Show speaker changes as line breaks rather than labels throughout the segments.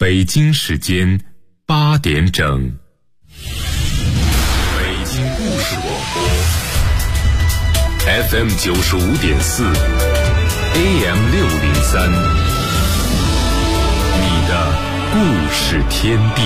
北京时间8点整。北京故事广播 FM 95.4 AM 603，你的故事天地。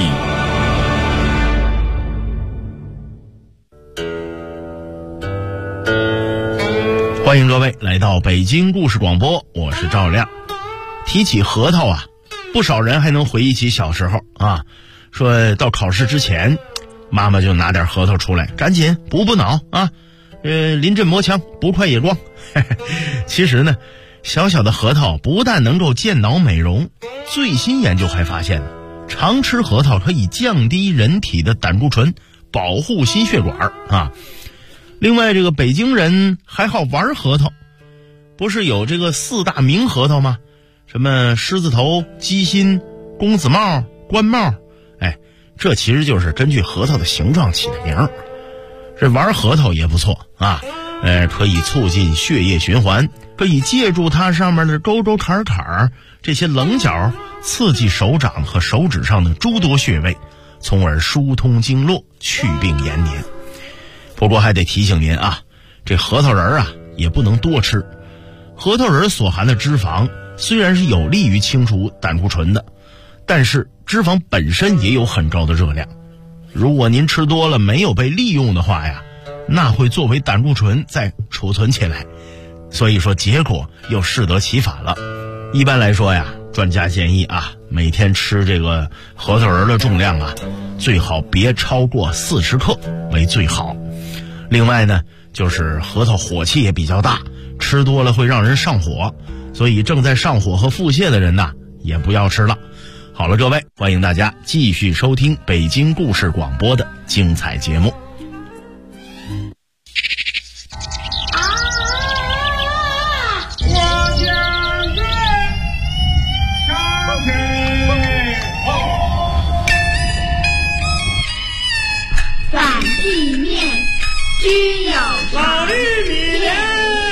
欢迎各位来到北京故事广播，我是赵亮。提起核桃啊，不少人还能回忆起小时候啊，说到考试之前，妈妈就拿点核桃出来，赶紧补脑啊，临阵磨枪，不快也光。其实呢，小小的核桃不但能够健脑美容，最新研究还发现常吃核桃可以降低人体的胆固醇，保护心血管啊。另外，这个北京人还好玩核桃，不是有这个4大名核桃吗？什么狮子头、鸡心、公子帽、官帽，这其实就是根据核桃的形状起的名。这玩核桃也不错啊，可以促进血液循环，可以借助它上面的沟沟坎坎这些棱角，刺激手掌和手指上的诸多穴位，从而疏通经络，去病延年。不过还得提醒您啊，这核桃仁啊也不能多吃。核桃仁所含的脂肪虽然是有利于清除胆固醇的，但是脂肪本身也有很高的热量。如果您吃多了没有被利用的话呀，那会作为胆固醇再储存起来，所以说结果又适得其反了。一般来说呀，专家建议啊，每天吃这个核桃仁的重量啊，最好别超过40克为最好。另外呢，就是核桃火气也比较大，吃多了会让人上火，所以正在上火和腹泻的人呢，也不要吃了。好了，各位，欢迎大家继续收听北京故事广播的精彩节目。
反地面均有
老玉米莲，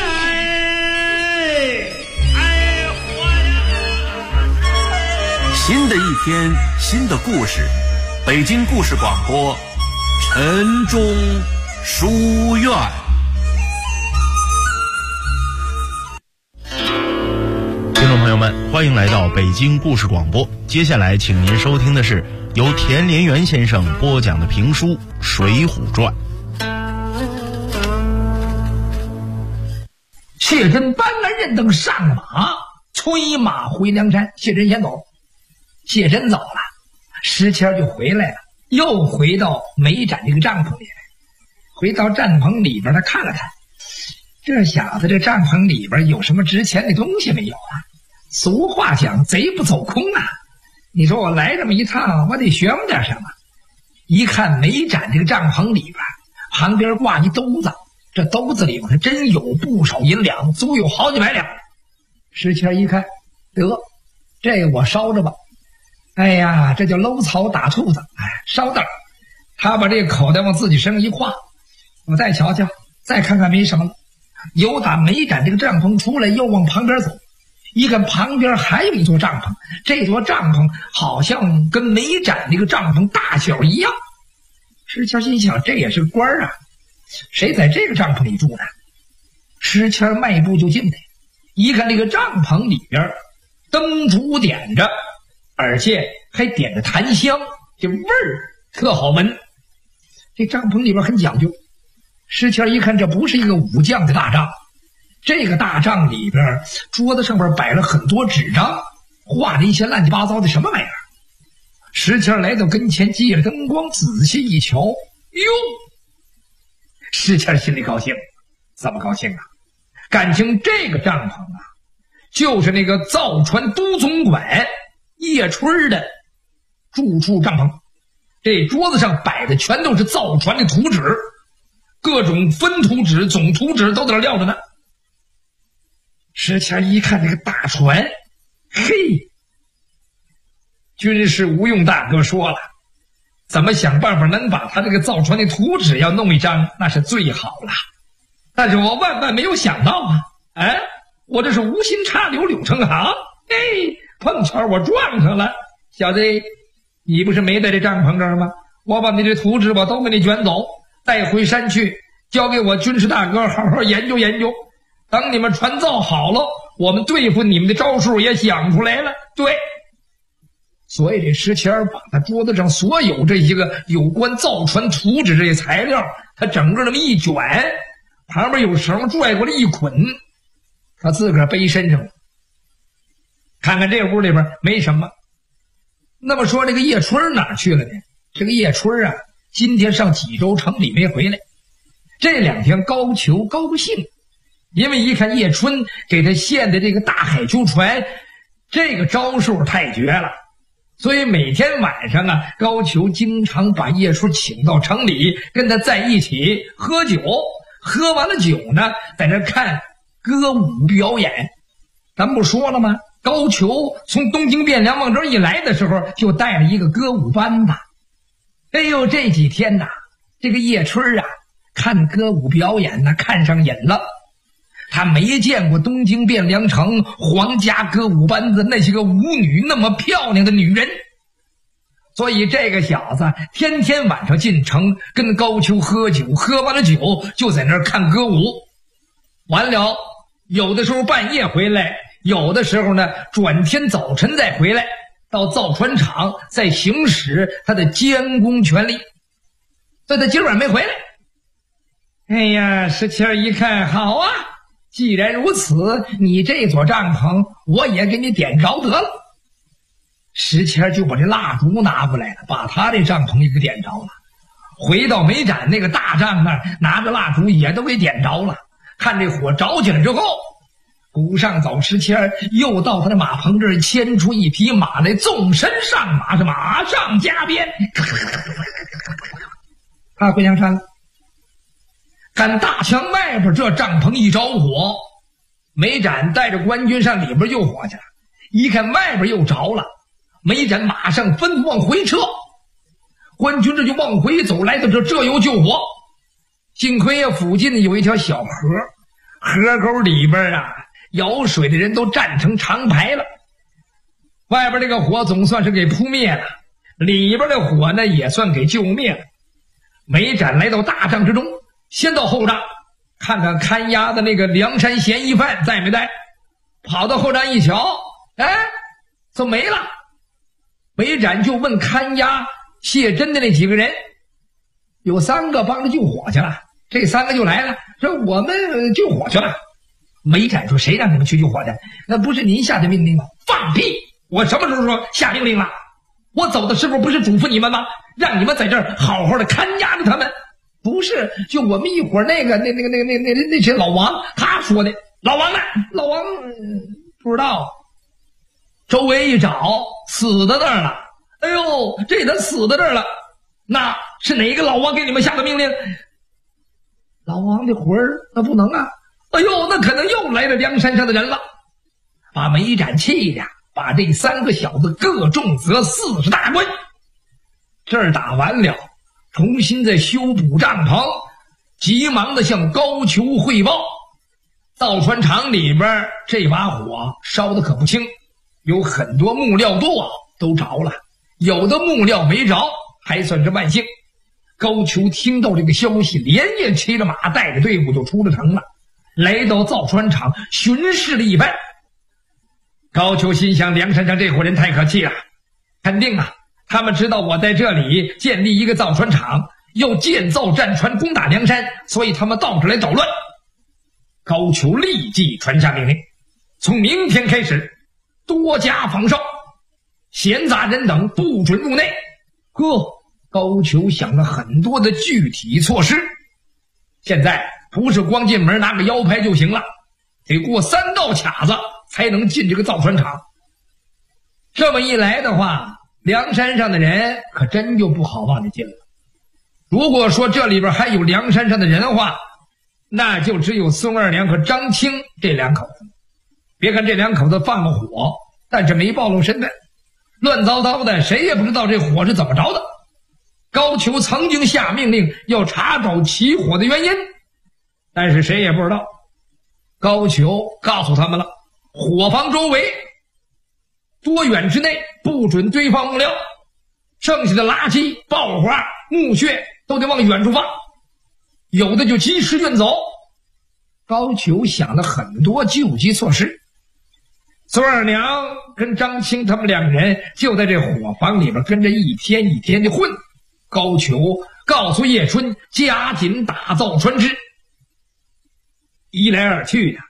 新的一天，新的故事，北京故事广播，晨钟书院。
听众朋友们，欢迎来到北京故事广播。接下来请您收听的是由田连元先生播讲的评书《水浒传》。
谢珍搬来人等上马，催马回梁山。谢珍先走，谢珍走了，石谦就回来了，又回到梅展这个帐篷里来。回到帐篷里边，他看了看，这小子这帐篷里边有什么值钱的东西没有啊？俗话讲，贼不走空啊！你说我来这么一趟，我得学摸点什么。一看梅展这个帐篷里边，旁边挂一兜子，这兜子里边还真有不少银两，足有好几百两。石谦一看，得，这我烧着吧。哎呀，这叫搂草打兔子，烧点儿。他把这个口袋往自己身上一挎，我再瞧瞧，再看看没什么了。由打梅展这个帐篷出来，又往旁边走，一看旁边还有一座帐篷，这座帐篷好像跟梅展这个帐篷大小一样。石谦心想，这也是官啊，谁在这个帐篷里住呢？石谦迈步就进来，一看这个帐篷里边灯烛点着，而且还点着檀香，这味儿特好闻。这帐篷里边很讲究。石谦一看，这不是一个武将的大帐，这个大帐里边桌子上边摆了很多纸张，画着一些乱七八糟的什么玩意儿。石谦来到跟前，借着灯光仔细一瞧，哟，石谦心里高兴。怎么高兴啊？感情这个帐篷啊，就是那个造船都总管叶春的住处帐篷。这桌子上摆的全都是造船的图纸，各种分图纸、总图纸都在那撂着呢。石谦一看这个大船，嘿，军事无用大哥说了，怎么想办法能把他这个造船的图纸要弄一张，那是最好了。但是我万万没有想到啊，我这是无心插柳柳成行，碰巧我撞上了， 小子，你不是没在这帐篷这儿吗？我把你这图纸都给你卷走，带回山去，交给我军师大哥好好研究研究。等你们船造好了，我们对付你们的招数也想出来了。对，所以这石谦把他桌子上所有这些个有关造船图纸这些材料，他整个那么一卷，旁边有绳拽过来一捆，他自个儿背身上了。看看这屋里边没什么。那么说这个叶春哪去了呢？这个叶春啊，今天上济州城里没回来。这2天高俅高兴，因为一看叶春给他献的这个大海舟船，这个招数太绝了，所以每天晚上啊，高俅经常把叶春请到城里，跟他在一起喝酒，喝完了酒呢，在那看歌舞表演。咱不说了吗？高俅从东京汴梁往这儿一来的时候，就带了一个歌舞班子。哎呦，这几天呐，这个叶春啊，看歌舞表演呢，看上瘾了。他没见过东京汴梁城皇家歌舞班子那些个舞女那么漂亮的女人，所以这个小子天天晚上进城跟高俅喝酒，喝完了酒就在那儿看歌舞。完了，有的时候半夜回来，有的时候呢转天早晨再回来，到造船厂再行使他的监工权利。所以他今晚没回来。哎呀，石谦一看，好啊，既然如此，你这座帐篷我也给你点着得了。石谦就把这蜡烛拿过来了，把他这帐篷也给点着了。回到梅展那个大帐那儿，拿着蜡烛也都给点着了。看这火着起来之后，古上早石谦又到他的马棚这儿牵出一匹马来，纵身上马，是马上加鞭，他回梁山了。看大墙外边这帐篷一着火，梅展带着官军上里边救火去了。一看外边又着了，梅展马上吩咐往回撤，官军这就往回走，来到这又救火。幸亏啊，附近有一条小河，河沟里边啊，舀水的人都站成长排了。外边这个火总算是给扑灭了，里边的火呢也算给救灭了。梅展来到大帐之中，先到后帐看看看押的那个梁山嫌疑犯在没在，跑到后帐一瞧，哎，怎么没了？梅展就问看押谢真的那几个人，有3个帮着救火去了，这3个就来了，说我们救火去了。梅展说，谁让你们去救火的？那不是您下的命令吗？放屁！我什么时候说下命令了？我走的时候不是嘱咐你们吗？让你们在这儿好好的看押着他们。不是，就我们一会儿那谁老王他说的。老王呢？老王不知道。周围一找，死在那儿了。哎呦，这他死在这儿了。那是哪个老王给你们下的命令？老王的魂儿那不能啊。哎呦，那可能又来了梁山上的人了。把梅展气的，把这3个小子各重责40大棍。这儿打完了，重新再修补帐篷，急忙的向高俅汇报。造船厂里边这把火烧的可不轻，有很多木料都着了，有的木料没着，还算是万幸。高俅听到这个消息，连夜骑着马带着队伍就出了城了，来到造船厂巡视了一番。高俅心想，梁山上这伙人太可气了，肯定啊，他们知道我在这里建立一个造船厂，要建造战船攻打梁山，所以他们到这来捣乱。高俅立即传下命令，从明天开始多加防哨，闲杂人等不准入内。高俅想了很多的具体措施，现在不是光进门拿个腰牌就行了，得过3道卡子才能进这个造船厂。这么一来的话，梁山上的人可真就不好往里进了。如果说这里边还有梁山上的人的话，那就只有孙二娘和张青这2口子。别看这2口子放了火，但是没暴露身份，乱糟糟的，谁也不知道这火是怎么着的。高俅曾经下命令要查找起火的原因，但是谁也不知道。高俅告诉他们了，火房周围多远之内不准堆放木料，剩下的垃圾、爆花、木屑都得往远处放，有的就及时运走。高俅想了很多救急措施。孙二娘跟张青他们两人就在这伙房里边跟着一天一天的混。高俅告诉叶春加紧打造船只。一来二去的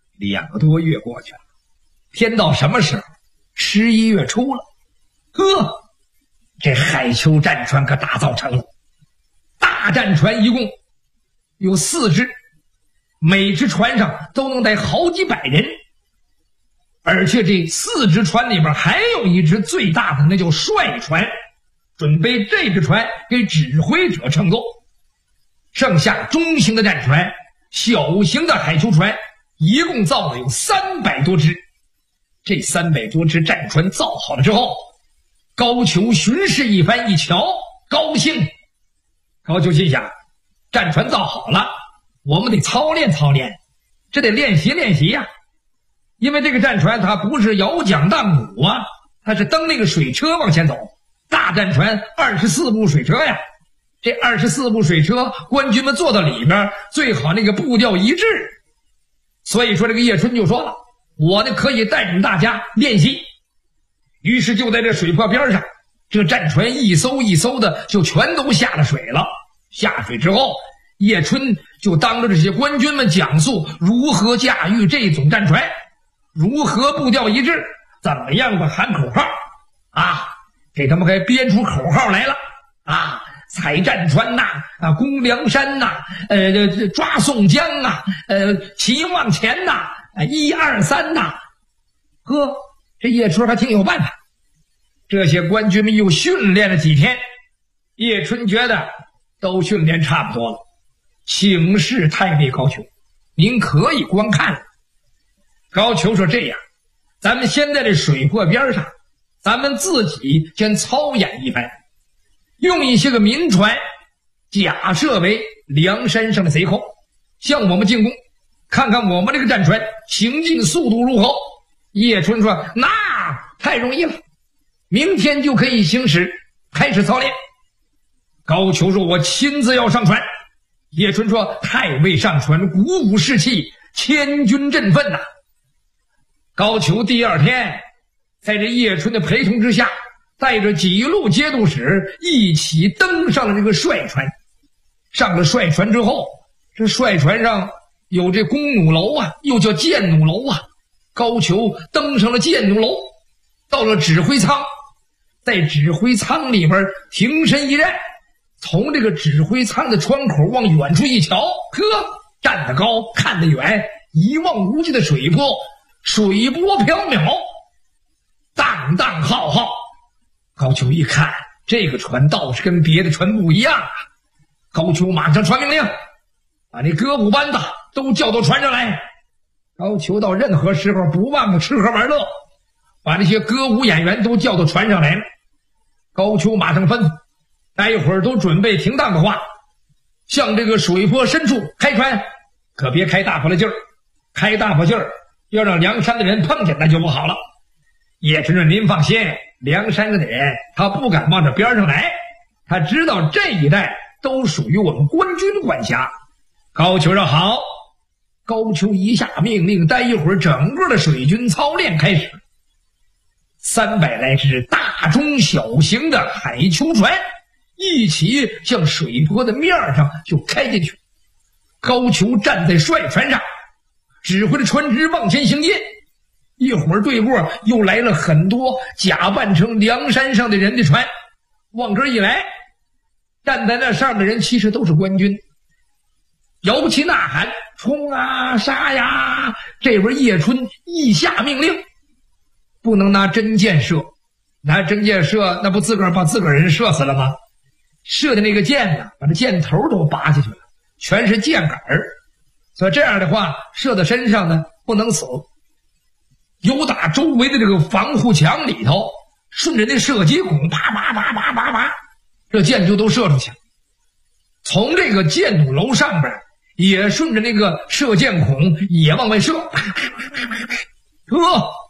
2个多月过去了，天到什么时候？11月初了。呵，这海丘战船可打造成了。大战船一共有4只，每只船上都能带好几百人，而且这4只船里边还有一只最大的，那叫帅船，准备这只船给指挥者乘坐。剩下中型的战船、小型的海丘船一共造了有300多只。这300多只战船造好了之后，高俅巡视一番，一瞧高兴。高俅心想，战船造好了，我们得操练操练，这得练习练习呀。因为这个战船它不是摇桨荡鼓啊，它是蹬那个水车往前走。大战船24部水车呀，这24部水车官军们坐到里边，最好那个步调一致。所以说这个叶春就说了，我呢可以带领大家练习。于是就在这水泊边上，这战船一艘一艘的就全都下了水了。下水之后，叶春就当着这些官军们讲述如何驾驭这种战船，如何步调一致，怎么样的喊口号啊，给他们还编出口号来了啊，踩战船呐，攻梁山呐，抓宋江啊，齐往前呐，1、2、3呐。呵，这叶春还挺有办法。这些官军们又训练了几天，叶春觉得都训练差不多了，请示太尉高俅，您可以观看了。高俅说，这样咱们先在这水泊边上，咱们自己先操演一番，用一些个民船假设为梁山上的贼寇，向我们进攻，看看我们这个战船行进速度如何。叶春说，那太容易了，明天就可以行驶，开始操练。高俅说，我亲自要上船。叶春说，太尉上船，鼓舞士气，千军振奋呐。高俅第2天在这叶春的陪同之下，带着几路节度使一起登上了这个帅船。上了帅船之后，这帅船上有这弓弩楼啊，又叫箭弩楼啊。高俅登上了箭弩楼，到了指挥舱，在指挥舱里边停身一站，从这个指挥舱的窗口往远处一瞧，呵，站得高看得远，一望无际的水波，水波缥缈，荡荡浩浩。高俅一看，这个船倒是跟别的船不一样啊。高俅马上传命令，把那歌舞班子都叫到船上来。高俅到任何时候不忘了吃喝玩乐，把这些歌舞演员都叫到船上来了。高俅马上吩咐，待会儿都准备停当的话，向这个水泊深处开船，可别开大发了劲儿，开大发劲儿要让梁山的人碰见那就不好了。叶春说，您放心，梁山的人他不敢往这边上来，他知道这一带都属于我们官军管辖。高俅说好。高俅一下命令，待一会儿整个的水军操练开始。300来只大中小型的海丘船一起向水泊的面上就开进去。高俅站在帅船上，指挥着船只往前行进。一会儿对过又来了很多假扮成梁山上的人的船，往这一来，站在那上的人其实都是官军，摇旗呐喊，冲啊杀呀！这会儿叶春一下命令，不能拿真箭射，拿真箭射那不自个儿把自个儿人射死了吗？射的那个箭呢，把这箭头都拔下去了，全是箭杆儿，所以这样的话射到身上呢不能死。由打周围的这个防护墙里头，顺着那射击孔啪啪啪啪啪啪，这箭就都射出去了。从这个箭弩楼上边也顺着那个射箭孔也往外射，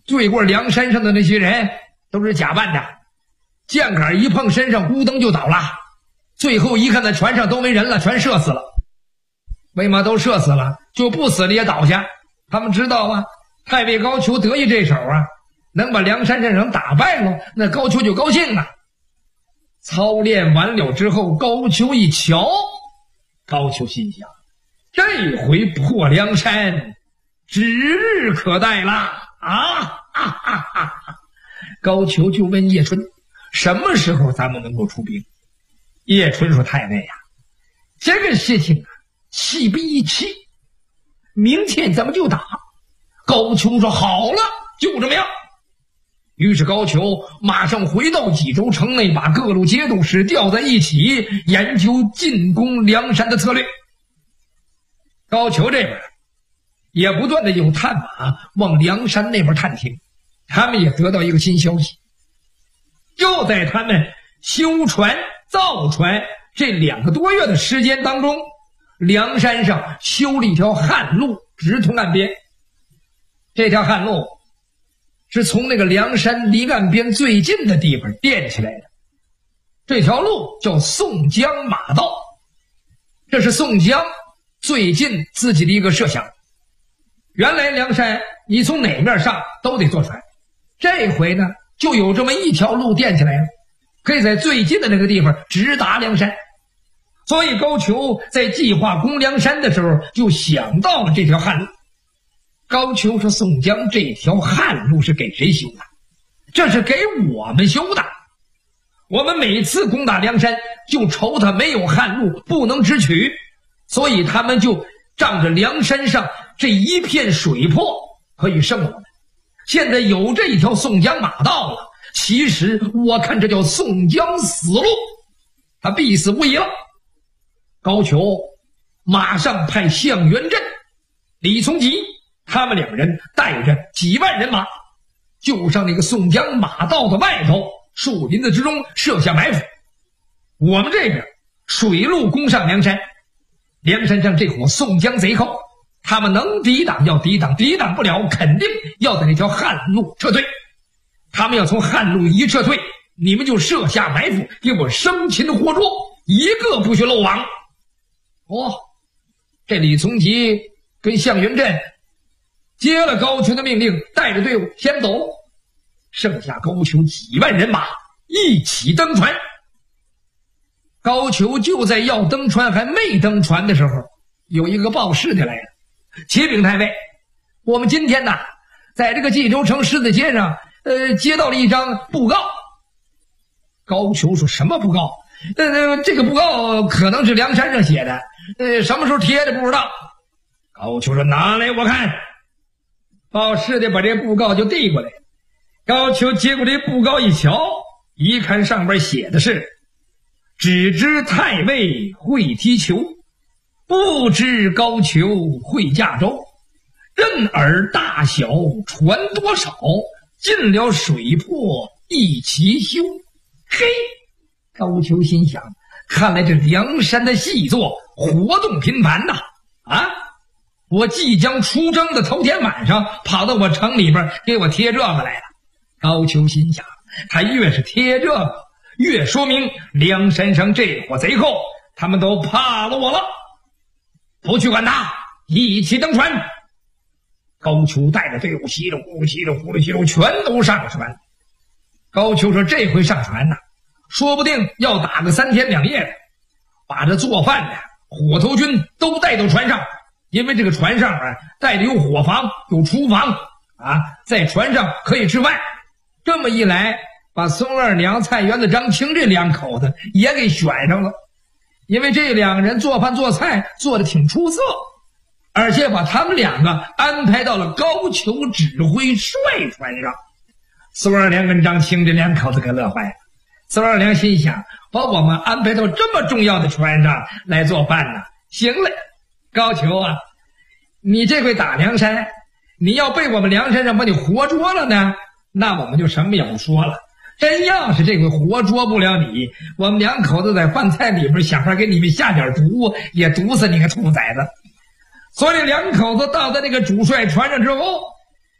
对过梁山上的那些人都是假扮的，箭杆一碰身上，咕噔就倒了。最后一看，在船上都没人了，全射死了。为嘛都射死了？就不死了也倒下。他们知道啊，太尉高俅得意这手啊，能把梁山人打败了，那高俅就高兴了。操练完了之后，高俅一瞧，高俅心想，这回破梁山指日可待了高俅就问叶春，什么时候咱们能够出兵？叶春说，太尉啊，这个事情气不一气，明天咱们就打。高俅说，好了，就这么样。于是高俅马上回到济州城内，把各路节度使调在一起，研究进攻梁山的策略。高俅这边也不断的有探马往梁山那边探听，他们也得到一个新消息，就在他们修船造船这2个多月的时间当中，梁山上修了一条旱路，直通岸边。这条旱路是从那个梁山离岸边最近的地方垫起来的，这条路叫宋江马道，这是宋江最近自己的一个设想。原来梁山你从哪面上都得坐船，这回呢就有这么一条路垫起来了，可以在最近的那个地方直达梁山。所以高俅在计划攻梁山的时候就想到了这条旱路。高俅说，宋江这条旱路是给谁修的？这是给我们修的。我们每次攻打梁山就愁他没有旱路，不能直取，所以他们就仗着梁山上这一片水泊可以胜我们。现在有这一条宋江马道了，其实我看这叫宋江死路，他必死无疑了。高俅马上派向元镇、李从吉他们2人带着几万人马，就上那个宋江马道的外头树林子之中设下埋伏。我们这边水路攻上梁山，梁山上这伙宋江贼寇，他们能抵挡要抵挡，抵挡不了肯定要在那条旱路撤退。他们要从旱路一撤退，你们就设下埋伏，给我生擒活捉，一个不许漏网。这李从吉跟向元镇接了高俅的命令，带着队伍先走，剩下高俅几万人马一起登船。高俅就在要登船还没登船的时候，有一个报事的来了，启禀太尉，我们今天呢在这个冀州城狮子街上接到了一张布告。高俅说，什么布告？这个布告可能是梁山上写的，什么时候贴的不知道。高俅说，拿来我看。报事的把这布告就递过来，高俅接过这布告一瞧，一看上边写的是，只知太尉会踢球，不知高俅会驾舟，任尔大小船多少，进了水泊一齐修。嘿，高俅心想，看来这梁山的细作活动频繁呐！我即将出征的头天晚上跑到我城里边给我贴这个来了。高俅心想，他越是贴这个，越说明梁山上这伙贼寇他们都怕了我了。不去管他，一起登船。高俅带着队伍稀里呼噜稀里呼噜稀里呼噜全都上了船。高俅说，这回上船说不定要打个3天2夜的，把这做饭的火头军都带到船上，因为这个船上带着有伙房有厨房在船上可以吃饭。这么一来，把宋二娘、蔡元子、张青这2口子也给选上了，因为这2个人做饭做菜做得挺出色，而且把他们2个安排到了高俅指挥帅船上。宋二娘跟张青这2口子可乐坏了。宋二娘心想，把我们安排到这么重要的船上来做饭行了，高俅你这回打梁山，你要被我们梁山上把你活捉了呢，那我们就什么也不说了。真要是这回活捉不了你，我们2口子在饭菜里边想法给你们下点毒，也毒死你个兔崽子。所以2口子到在那个主帅船上之后，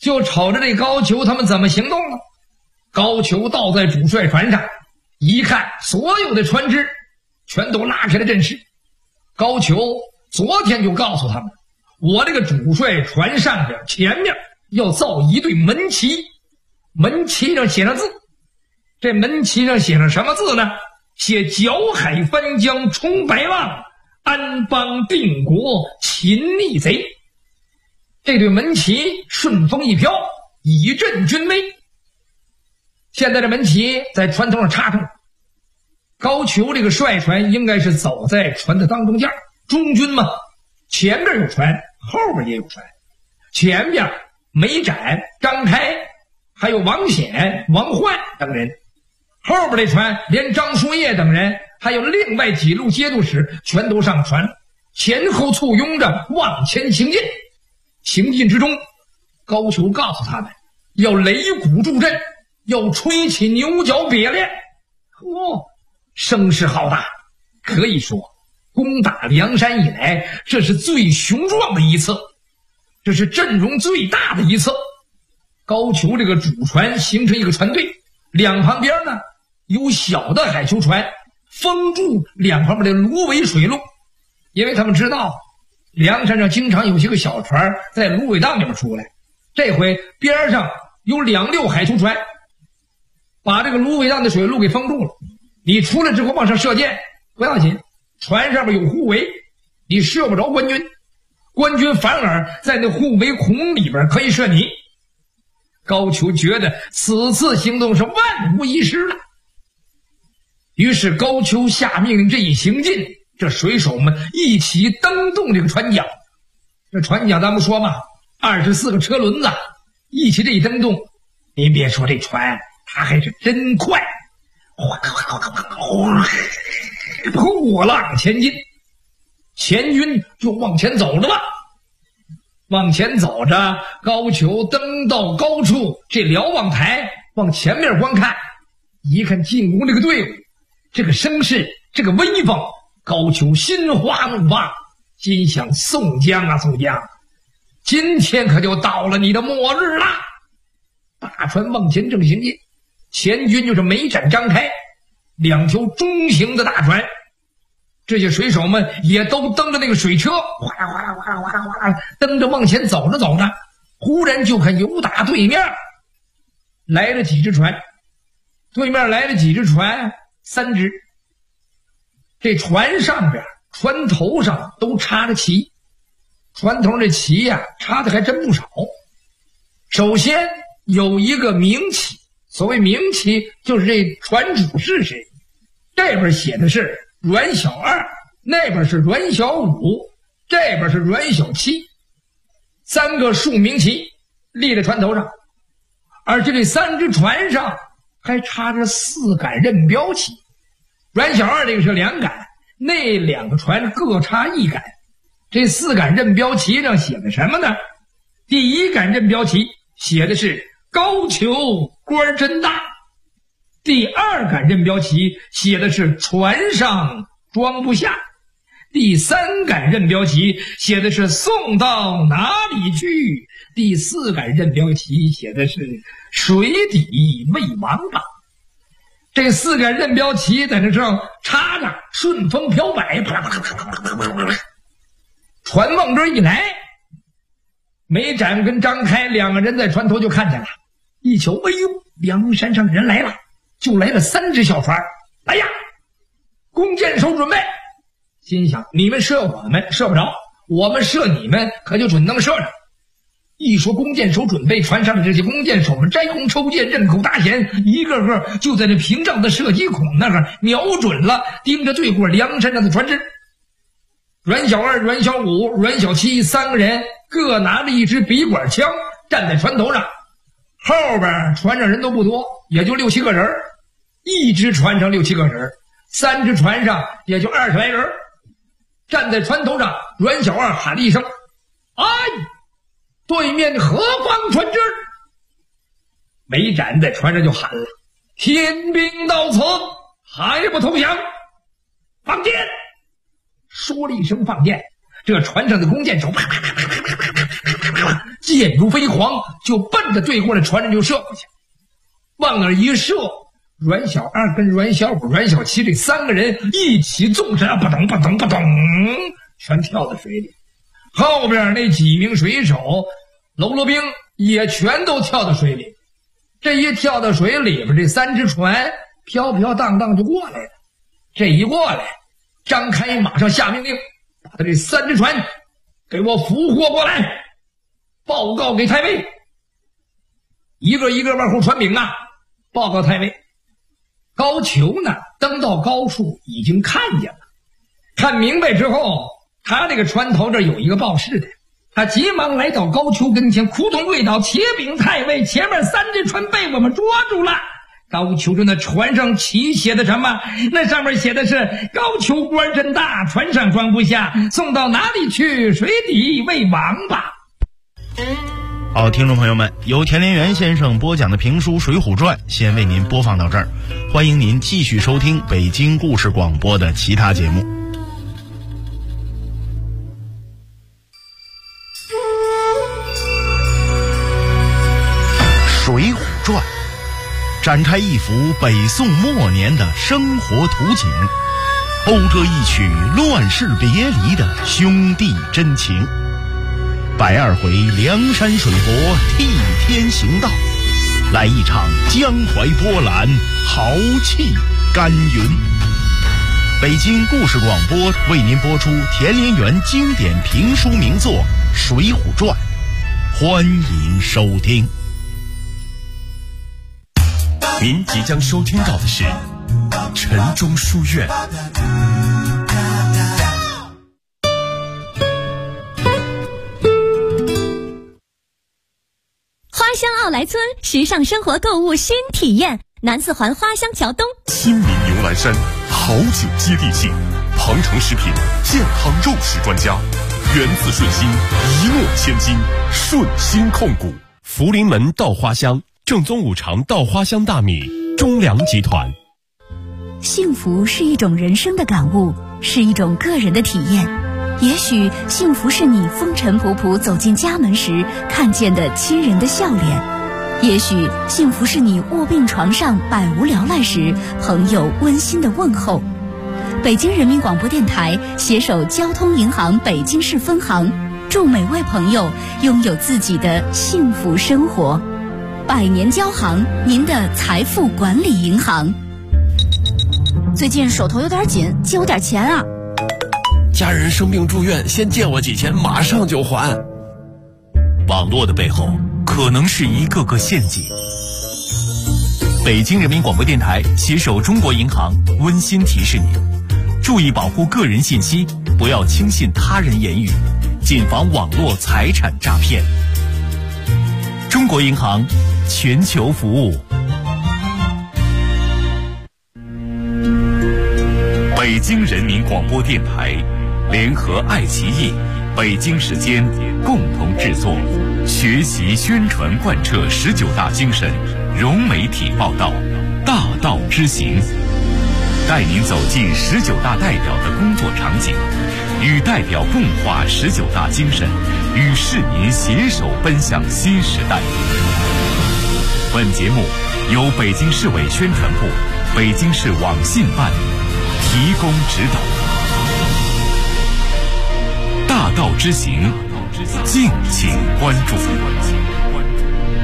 就瞅着这高俅他们怎么行动了。高俅到在主帅船上，一看所有的船只全都拉开了阵势。高俅昨天就告诉他们，我这个主帅船上边前面要造一对门旗，门旗上写上字。这门旗上写上什么字呢？写剿海翻江冲白浪，安邦定国擒逆贼。这对门旗顺风一飘，以振军威。现在这门旗在船头上插上了，高俅这个帅船应该是走在船的当中间，中军嘛，前边有船，后边也有船。前边梅展、张开，还有王显、王焕等人，后边这船连张叔夜等人还有另外几路节度使全都上船，前后簇拥着往前行进。行进之中，高俅告诉他们要擂鼓助阵，要吹起牛角鳖练。声势浩大，可以说攻打梁山以来，这是最雄壮的一次，这是阵容最大的一次。高俅这个主船形成一个船队，两旁边呢有小的海球船封住两旁边的芦苇水路，因为他们知道梁山上经常有些个小船在芦苇荡里面出来，这回边上有2溜海球船把这个芦苇荡的水路给封住了。你出来之后往上射箭不要紧，船上面有护围，你射不着官军，官军反而在那护围孔里边可以射你。高俅觉得此次行动是万无一失了，于是高俅下命令，这一行进，这水手们一起蹬动这个船桨。这船桨咱们说嘛，24个车轮子一起这一蹬动，您别说这船它还是真快，破浪前进，前军就往前走着吧。往前走着，高俅登到高处，这瞭望台往前面观看，一看进攻这个队伍，这个声势，这个威风，高俅心花怒放，心想宋江啊宋江，今天可就到了你的末日了。大船往前正行进，前军就是梅展、张开2条中型的大船，这些水手们也都蹬着那个水车，哗啦哗啦哗啦哗啦哗啦蹬着往前走着走着，忽然就看有打对面来了几只船，对面来了几只船，3只。这船上边船头上都插着旗，船头这旗呀插的还真不少。首先有一个明旗，所谓明旗就是这船主是谁，这边写的是阮小二，那边是阮小五，这边是阮小七，3个竖明旗立在船头上，而且这3只船上还插着4杆任标旗。阮小二这个是2杆，那2个船各插1杆。这4杆任标旗上写的什么呢？第1杆任标旗写的是高俅官真大，第2杆任标旗写的是船上装不下，第3杆任标旗写的是送到哪里去，第4杆任标旗写的是水底未王榜。这4杆任标旗在这上插着，顺风飘摆，啪啦啪啦啪啦啪啦啪啦，船往这一来，梅展跟张开2个人在船头就看见了，一瞧，哎呦，梁山上人来了，就来了3只小船。来呀，弓箭手准备。心想你们射我们射不着，我们射你们可就准能射着。一说弓箭手准备，船上的这些弓箭手们摘弓抽箭，刃口大弦，一个个就在这屏障的射击孔那儿瞄准了，盯着对过梁山上的船只。阮小二、阮小五、阮小七3个人各拿着一支笔管枪，站在船头上。后边船上人都不多，也就6、7个人，一只船上6、7个人，3只船上也就20来人。站在船头上，阮小二喊了一声：“哎！”对面何方船只？梅展在船上就喊了：“天兵到此，还不投降？放箭！”说了一声放箭，这船上的弓箭手啪啪啪啪啪啪啪啪啪， 箭如飞蝗，就奔着对过的船上就射过去。往那儿一射，阮小二跟阮小五、阮小七这3个人一起纵身，扑通扑通扑通，全跳到水里。后边那几名水手、喽啰兵也全都跳到水里。这一跳到水里边，这3只船飘飘荡荡就过来了。这一过来，张开马上下命令，把他这3只船给我俘获过来，报告给太尉。一个一个往后传禀啊，报告太尉。高俅呢，登到高处已经看见了，看明白之后，他这个船头这有一个报事的，他急忙来到高俅跟前，哭痛跪倒，启禀太尉，前面3只船被我们捉住了。高俅说那船上旗写的什么？那上面写的是高俅官真大，船上装不下，送到哪里去？水底为王吧。
好，听众朋友们，由田连元先生播讲的评书《水浒传》先为您播放到这儿，欢迎您继续收听北京故事广播的其他节目。《水浒传》展开一幅北宋末年的生活图景，讴歌一曲乱世别离的兄弟真情。120回梁山水泊替天行道，来一场江淮波澜豪气干云。北京故事广播为您播出田连元经典评书名作《水浒传》，欢迎收听。
您即将收听到的是晨钟书院。
花乡奥莱村时尚生活购物新体验，南4环花乡桥东。
亲民牛栏山，好酒接地气，鹏程食品健康肉食专家，源自顺心，一诺千金，顺心控股。福临门稻花香，正宗5常稻花香大米，中粮集团。
幸福是一种人生的感悟，是一种个人的体验。也许幸福是你风尘仆仆走进家门时看见的亲人的笑脸，也许幸福是你卧病床上百无聊赖时朋友温馨的问候。北京人民广播电台携手交通银行北京市分行，祝每位朋友拥有自己的幸福生活。100年交行，您的财富管理银行。最近手头有点紧，借我点钱啊。
家人生病住院，先借我几钱，马上就还。
网络的背后可能是一个个陷阱。北京人民广播电台携手中国银行温馨提示您：注意保护个人信息，不要轻信他人言语，谨防网络财产诈骗。中国银行，全球服务。
北京人民广播电台联合爱奇艺、北京时间共同制作，学习宣传贯彻19大精神，融媒体报道，大道之行，带您走进19大代表的工作场景，与代表共话19大精神，与市民携手奔向新时代。本节目由北京市委宣传部、北京市网信办提供指导。大道之行，敬请关注。